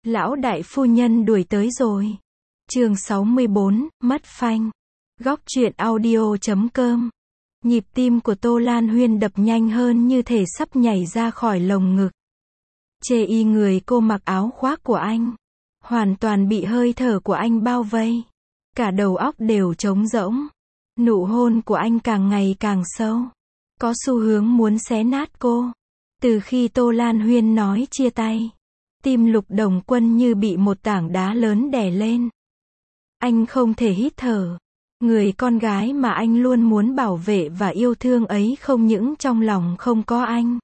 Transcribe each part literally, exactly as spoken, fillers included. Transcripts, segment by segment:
Lão đại phu nhân đuổi tới rồi. Chương sáu mươi bốn, mất phanh. Góc truyện audio chấm com. Nhịp tim của Tô Lan Huyên đập nhanh hơn như thể sắp nhảy ra khỏi lồng ngực. Chê y người cô mặc áo khoác của anh. Hoàn toàn bị hơi thở của anh bao vây. Cả đầu óc đều trống rỗng. Nụ hôn của anh càng ngày càng sâu. Có xu hướng muốn xé nát cô. Từ khi Tô Lan Huyên nói chia tay, tim Lục Đồng Quân như bị một tảng đá lớn đè lên. Anh không thể hít thở. Người con gái mà anh luôn muốn bảo vệ và yêu thương ấy không những trong lòng không có anh,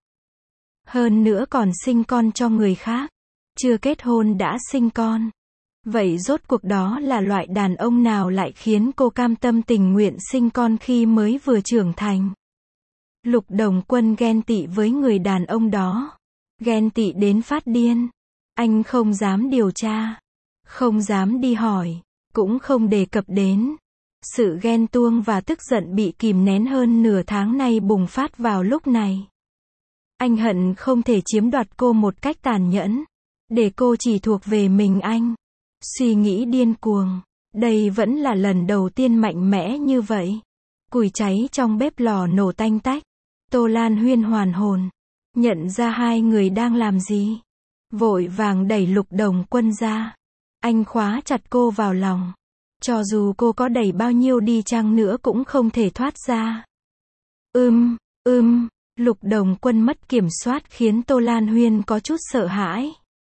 hơn nữa còn sinh con cho người khác. Chưa kết hôn đã sinh con. Vậy rốt cuộc đó là loại đàn ông nào lại khiến cô cam tâm tình nguyện sinh con khi mới vừa trưởng thành? Lục Đồng Quân ghen tị với người đàn ông đó. Ghen tị đến phát điên. Anh không dám điều tra, không dám đi hỏi, cũng không đề cập đến. Sự ghen tuông và tức giận bị kìm nén hơn nửa tháng nay bùng phát vào lúc này. Anh hận không thể chiếm đoạt cô một cách tàn nhẫn, để cô chỉ thuộc về mình anh. Suy nghĩ điên cuồng. Đây vẫn là lần đầu tiên mạnh mẽ như vậy. Củi cháy trong bếp lò nổ tanh tách. Tô Lan Huyên hoàn hồn, nhận ra hai người đang làm gì. Vội vàng đẩy Lục Đồng Quân ra. Anh khóa chặt cô vào lòng. Cho dù cô có đẩy bao nhiêu đi chăng nữa cũng không thể thoát ra. Ưm, ưm, Lục Đồng Quân mất kiểm soát khiến Tô Lan Huyên có chút sợ hãi.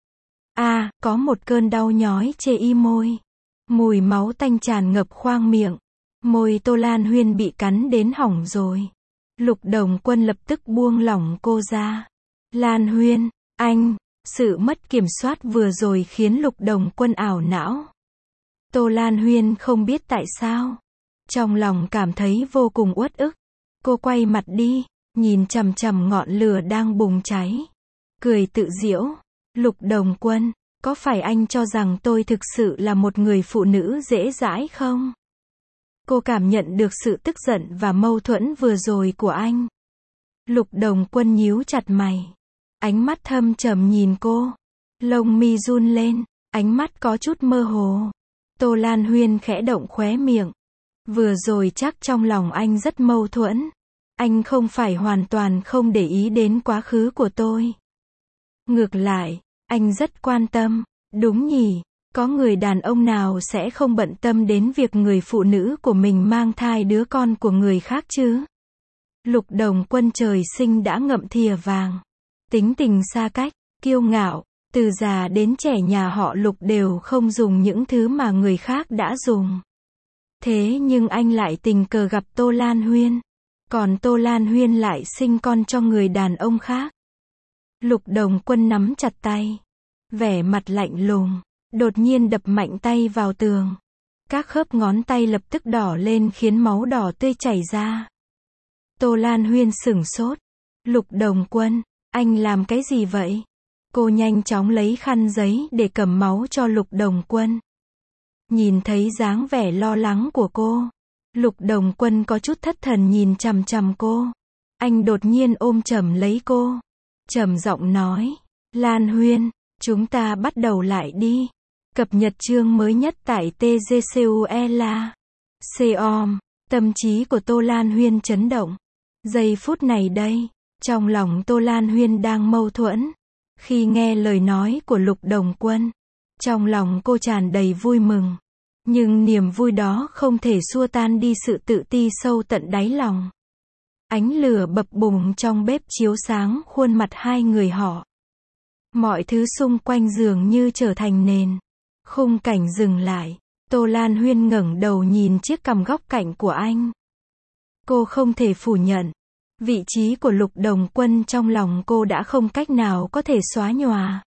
A, à, có một cơn đau nhói chê y môi. Mùi máu tanh tràn ngập khoang miệng. Môi Tô Lan Huyên bị cắn đến hỏng rồi. Lục Đồng Quân lập tức buông lỏng cô ra. Lan Huyên, anh, sự mất kiểm soát vừa rồi khiến Lục Đồng Quân ảo não. Tô Lan Huyên không biết tại sao. Trong lòng cảm thấy vô cùng uất ức. Cô quay mặt đi, nhìn chằm chằm ngọn lửa đang bùng cháy. Cười tự giễu. Lục Đồng Quân, có phải anh cho rằng tôi thực sự là một người phụ nữ dễ dãi không? Cô cảm nhận được sự tức giận và mâu thuẫn vừa rồi của anh. Lục Đồng Quân nhíu chặt mày. Ánh mắt thâm trầm nhìn cô. Lông mi run lên, ánh mắt có chút mơ hồ. Tô Lan Huyên khẽ động khóe miệng. Vừa rồi chắc trong lòng anh rất mâu thuẫn. Anh không phải hoàn toàn không để ý đến quá khứ của tôi. Ngược lại, anh rất quan tâm. Đúng nhỉ, có người đàn ông nào sẽ không bận tâm đến việc người phụ nữ của mình mang thai đứa con của người khác chứ? Lục Đồng Quân trời sinh đã ngậm thìa vàng. Tính tình xa cách, kiêu ngạo, từ già đến trẻ nhà họ Lục đều không dùng những thứ mà người khác đã dùng. Thế nhưng anh lại tình cờ gặp Tô Lan Huyên. Còn Tô Lan Huyên lại sinh con cho người đàn ông khác. Lục Đồng Quân nắm chặt tay. Vẻ mặt lạnh lùng. Đột nhiên đập mạnh tay vào tường. Các khớp ngón tay lập tức đỏ lên khiến máu đỏ tươi chảy ra. Tô Lan Huyên sửng sốt. Lục Đồng Quân, anh làm cái gì vậy? Cô nhanh chóng lấy khăn giấy để cầm máu cho Lục Đồng Quân. Nhìn thấy dáng vẻ lo lắng của cô, Lục Đồng Quân có chút thất thần nhìn chằm chằm cô. Anh đột nhiên ôm chầm lấy cô. Trầm giọng nói, Lan Huyên, chúng ta bắt đầu lại đi. Cập nhật chương mới nhất tại tê giê xê u e la chấm com. Tâm trí của Tô Lan Huyên chấn động. Giây phút này đây, trong lòng Tô Lan Huyên đang mâu thuẫn. Khi nghe lời nói của Lục Đồng Quân, trong lòng cô tràn đầy vui mừng. Nhưng niềm vui đó không thể xua tan đi sự tự ti sâu tận đáy lòng. Ánh lửa bập bùng trong bếp chiếu sáng khuôn mặt hai người họ. Mọi thứ xung quanh dường như trở thành nền. Khung cảnh dừng lại. Tô Lan Huyên ngẩng đầu nhìn chiếc cằm góc cạnh của anh. Cô không thể phủ nhận. Vị trí của Lục Đồng Quân trong lòng cô đã không cách nào có thể xóa nhòa.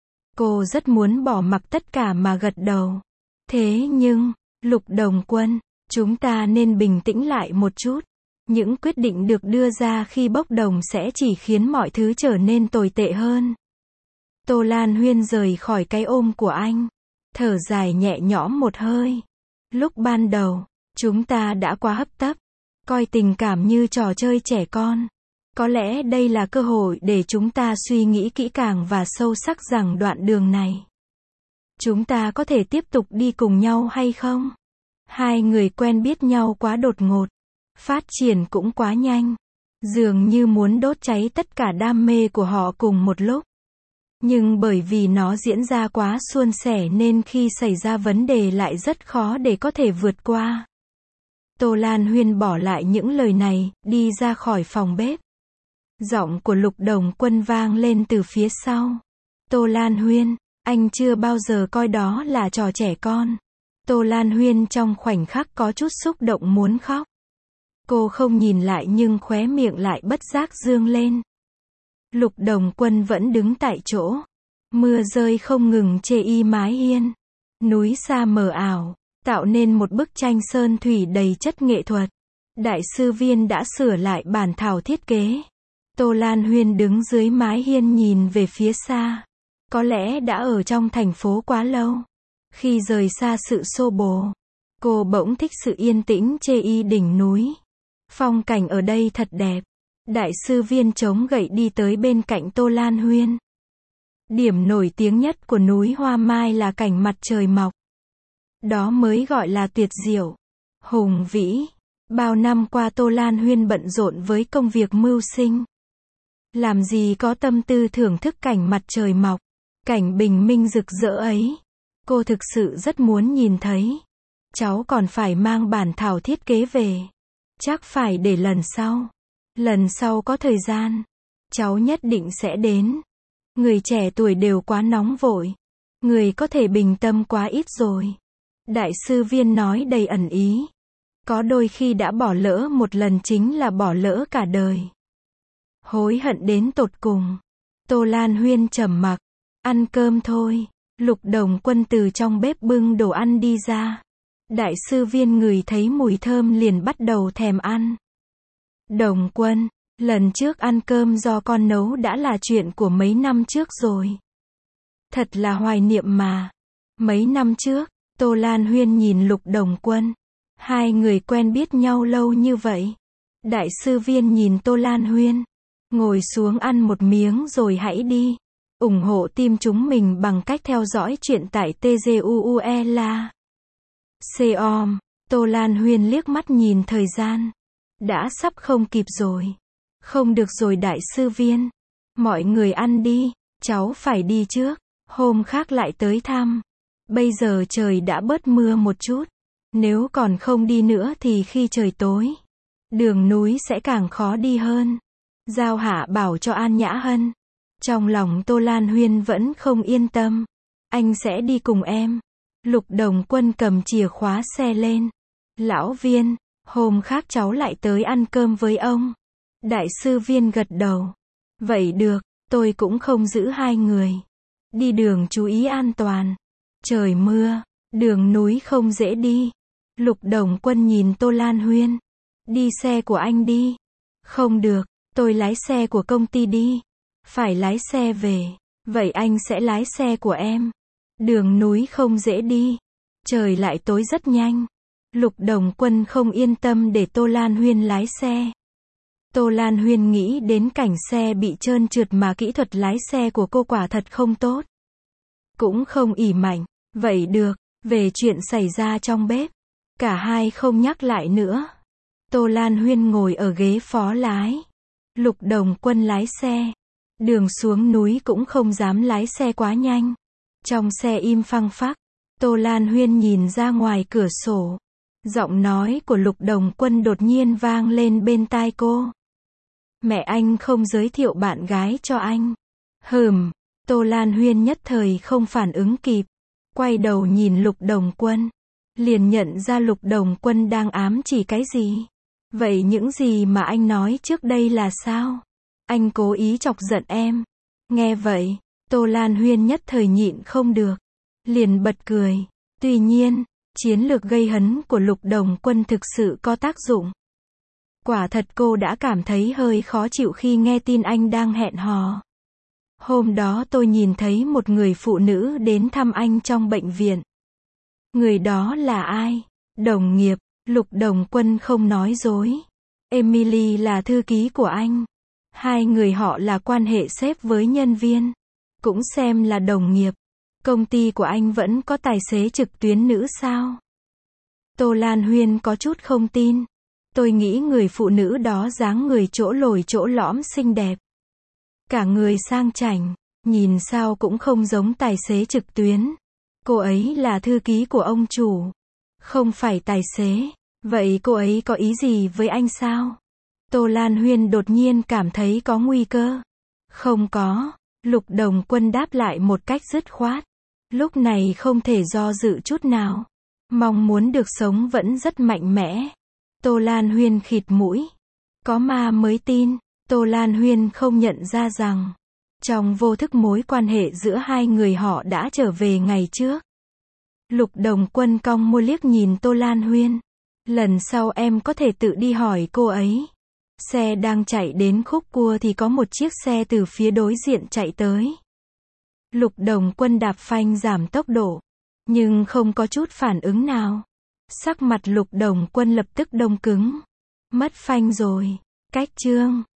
Cô rất muốn bỏ mặc tất cả mà gật đầu. Thế nhưng, Lục Đồng Quân, chúng ta nên bình tĩnh lại một chút. Những quyết định được đưa ra khi bốc đồng sẽ chỉ khiến mọi thứ trở nên tồi tệ hơn. Tô Lan Huyên rời khỏi cái ôm của anh. Thở dài nhẹ nhõm một hơi. Lúc ban đầu, chúng ta đã quá hấp tấp. Coi tình cảm như trò chơi trẻ con. Có lẽ đây là cơ hội để chúng ta suy nghĩ kỹ càng và sâu sắc rằng đoạn đường này Chúng ta có thể tiếp tục đi cùng nhau hay không? Hai người quen biết nhau quá đột ngột. Phát triển cũng quá nhanh. Dường như muốn đốt cháy tất cả đam mê của họ cùng một lúc. Nhưng bởi vì nó diễn ra quá suôn sẻ nên khi xảy ra vấn đề lại rất khó để có thể vượt qua. Tô Lan Huyên bỏ lại những lời này, đi ra khỏi phòng bếp. Giọng của Lục Đồng Quân vang lên từ phía sau. Tô Lan Huyên, anh chưa bao giờ coi đó là trò trẻ con. Tô Lan Huyên trong khoảnh khắc có chút xúc động muốn khóc. Cô không nhìn lại nhưng khóe miệng lại bất giác dương lên. Lục Đồng Quân vẫn đứng tại chỗ. Mưa rơi không ngừng chê y mái hiên. Núi xa mờ ảo, tạo nên một bức tranh sơn thủy đầy chất nghệ thuật. Đại sư Viên đã sửa lại bản thảo thiết kế. Tô Lan Huyên đứng dưới mái hiên nhìn về phía xa. Có lẽ đã ở trong thành phố quá lâu. Khi rời xa sự xô bồ, cô bỗng thích sự yên tĩnh chê y đỉnh núi. Phong cảnh ở đây thật đẹp. Đại sư Viên chống gậy đi tới bên cạnh Tô Lan Huyên. Điểm nổi tiếng nhất của núi Hoa Mai là cảnh mặt trời mọc. Đó mới gọi là tuyệt diệu, hùng vĩ. Bao năm qua Tô Lan Huyên bận rộn với công việc mưu sinh. Làm gì có tâm tư thưởng thức cảnh mặt trời mọc, cảnh bình minh rực rỡ ấy. Cô thực sự rất muốn nhìn thấy. Cháu còn phải mang bản thảo thiết kế về. Chắc phải để lần sau. Lần sau có thời gian, cháu nhất định sẽ đến. Người trẻ tuổi đều quá nóng vội. Người có thể bình tâm quá ít rồi. Đại sư Viên nói đầy ẩn ý. Có đôi khi đã bỏ lỡ một lần chính là bỏ lỡ cả đời. Hối hận đến tột cùng. Tô Lan Huyên trầm mặc. Ăn cơm thôi. Lục Đồng Quân từ trong bếp bưng đồ ăn đi ra. Đại sư Viên ngửi thấy mùi thơm liền bắt đầu thèm ăn. Đồng Quân, lần trước ăn cơm do con nấu đã là chuyện của mấy năm trước rồi. Thật là hoài niệm mà. Mấy năm trước, Tô Lan Huyên nhìn Lục Đồng Quân. Hai người quen biết nhau lâu như vậy. Đại sư Viên nhìn Tô Lan Huyên. Ngồi xuống ăn một miếng rồi hãy đi. ủng hộ team chúng mình bằng cách theo dõi chuyện tại tê giê u u e la. Xeom, Tô Lan Huyên liếc mắt nhìn thời gian. Đã sắp không kịp rồi. Không được rồi đại sư Viên. Mọi người ăn đi, cháu phải đi trước. Hôm khác lại tới thăm. Bây giờ trời đã bớt mưa một chút. Nếu còn không đi nữa thì khi trời tối, đường núi sẽ càng khó đi hơn. Giao Hạ bảo cho An Nhã Hân. Trong lòng Tô Lan Huyên vẫn không yên tâm. Anh sẽ đi cùng em. Lục Đồng Quân cầm chìa khóa xe lên. Lão Viên, hôm khác cháu lại tới ăn cơm với ông. Đại sư Viên gật đầu. Vậy được, tôi cũng không giữ hai người. Đi đường chú ý an toàn. Trời mưa, đường núi không dễ đi. Lục Đồng Quân nhìn Tô Lan Huyên. Đi xe của anh đi. Không được, tôi lái xe của công ty đi. Phải lái xe về. Vậy anh sẽ lái xe của em. Đường núi không dễ đi. Trời lại tối rất nhanh. Lục Đồng Quân không yên tâm để Tô Lan Huyên lái xe. Tô Lan Huyên nghĩ đến cảnh xe bị trơn trượt mà kỹ thuật lái xe của cô quả thật không tốt. Cũng không ỉ mạnh. Vậy được, về chuyện xảy ra trong bếp. Cả hai không nhắc lại nữa. Tô Lan Huyên ngồi ở ghế phó lái. Lục Đồng Quân lái xe. Đường xuống núi cũng không dám lái xe quá nhanh. Trong xe im phăng phắc. Tô Lan Huyên nhìn ra ngoài cửa sổ. Giọng nói của Lục Đồng Quân đột nhiên vang lên bên tai cô. Mẹ anh không giới thiệu bạn gái cho anh. Hừm, Tô Lan Huyên nhất thời không phản ứng kịp. Quay đầu nhìn Lục Đồng Quân. Liền nhận ra Lục Đồng Quân đang ám chỉ cái gì. Vậy những gì mà anh nói trước đây là sao? Anh cố ý chọc giận em. Nghe vậy, Tô Lan Huyên nhất thời nhịn không được. Liền bật cười. Tuy nhiên, chiến lược gây hấn của Lục Đồng Quân thực sự có tác dụng. Quả thật cô đã cảm thấy hơi khó chịu khi nghe tin anh đang hẹn hò. Hôm đó tôi nhìn thấy một người phụ nữ đến thăm anh trong bệnh viện. Người đó là ai? Đồng nghiệp. Lục Đồng Quân không nói dối. Emily là thư ký của anh. Hai người họ là quan hệ sếp với nhân viên. Cũng xem là đồng nghiệp. Công ty của anh vẫn có tài xế trực tuyến nữ sao? Tô Lan Huyên có chút không tin. Tôi nghĩ người phụ nữ đó dáng người chỗ lồi chỗ lõm xinh đẹp. Cả người sang chảnh, nhìn sao cũng không giống tài xế trực tuyến. Cô ấy là thư ký của ông chủ, không phải tài xế. Vậy cô ấy có ý gì với anh sao? Tô Lan Huyên đột nhiên cảm thấy có nguy cơ. Không có, Lục Đồng Quân đáp lại một cách dứt khoát. Lúc này không thể do dự chút nào. Mong muốn được sống vẫn rất mạnh mẽ. Tô Lan Huyên khịt mũi. Có ma mới tin. Tô Lan Huyên không nhận ra rằng, trong vô thức mối quan hệ giữa hai người họ đã trở về ngày trước. Lục Đồng Quân cong môi liếc nhìn Tô Lan Huyên. Lần sau em có thể tự đi hỏi cô ấy. Xe đang chạy đến khúc cua thì có một chiếc xe từ phía đối diện chạy tới. Lục Đồng Quân đạp phanh giảm tốc độ, nhưng không có chút phản ứng nào. Sắc mặt Lục Đồng Quân lập tức đông cứng. Mất phanh rồi. Cách chương